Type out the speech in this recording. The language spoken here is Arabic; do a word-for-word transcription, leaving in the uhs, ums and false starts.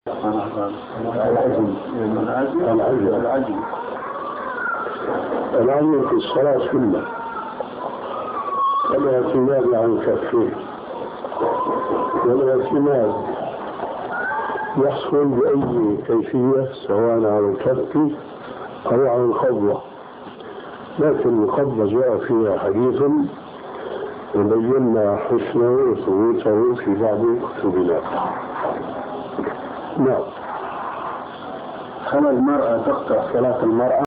العزم العزم العزم العزم في الصلاة سنة، والاعتماد عن كفيه، والاعتماد يحصل بأي كيفية سواء على الكف أو على القبضة، لكن القبضة جاء فيها حديث وبينا حسنه وثبوته في بعض كتبنا. نعم. هل المرأة تقطع صلاة المرأة؟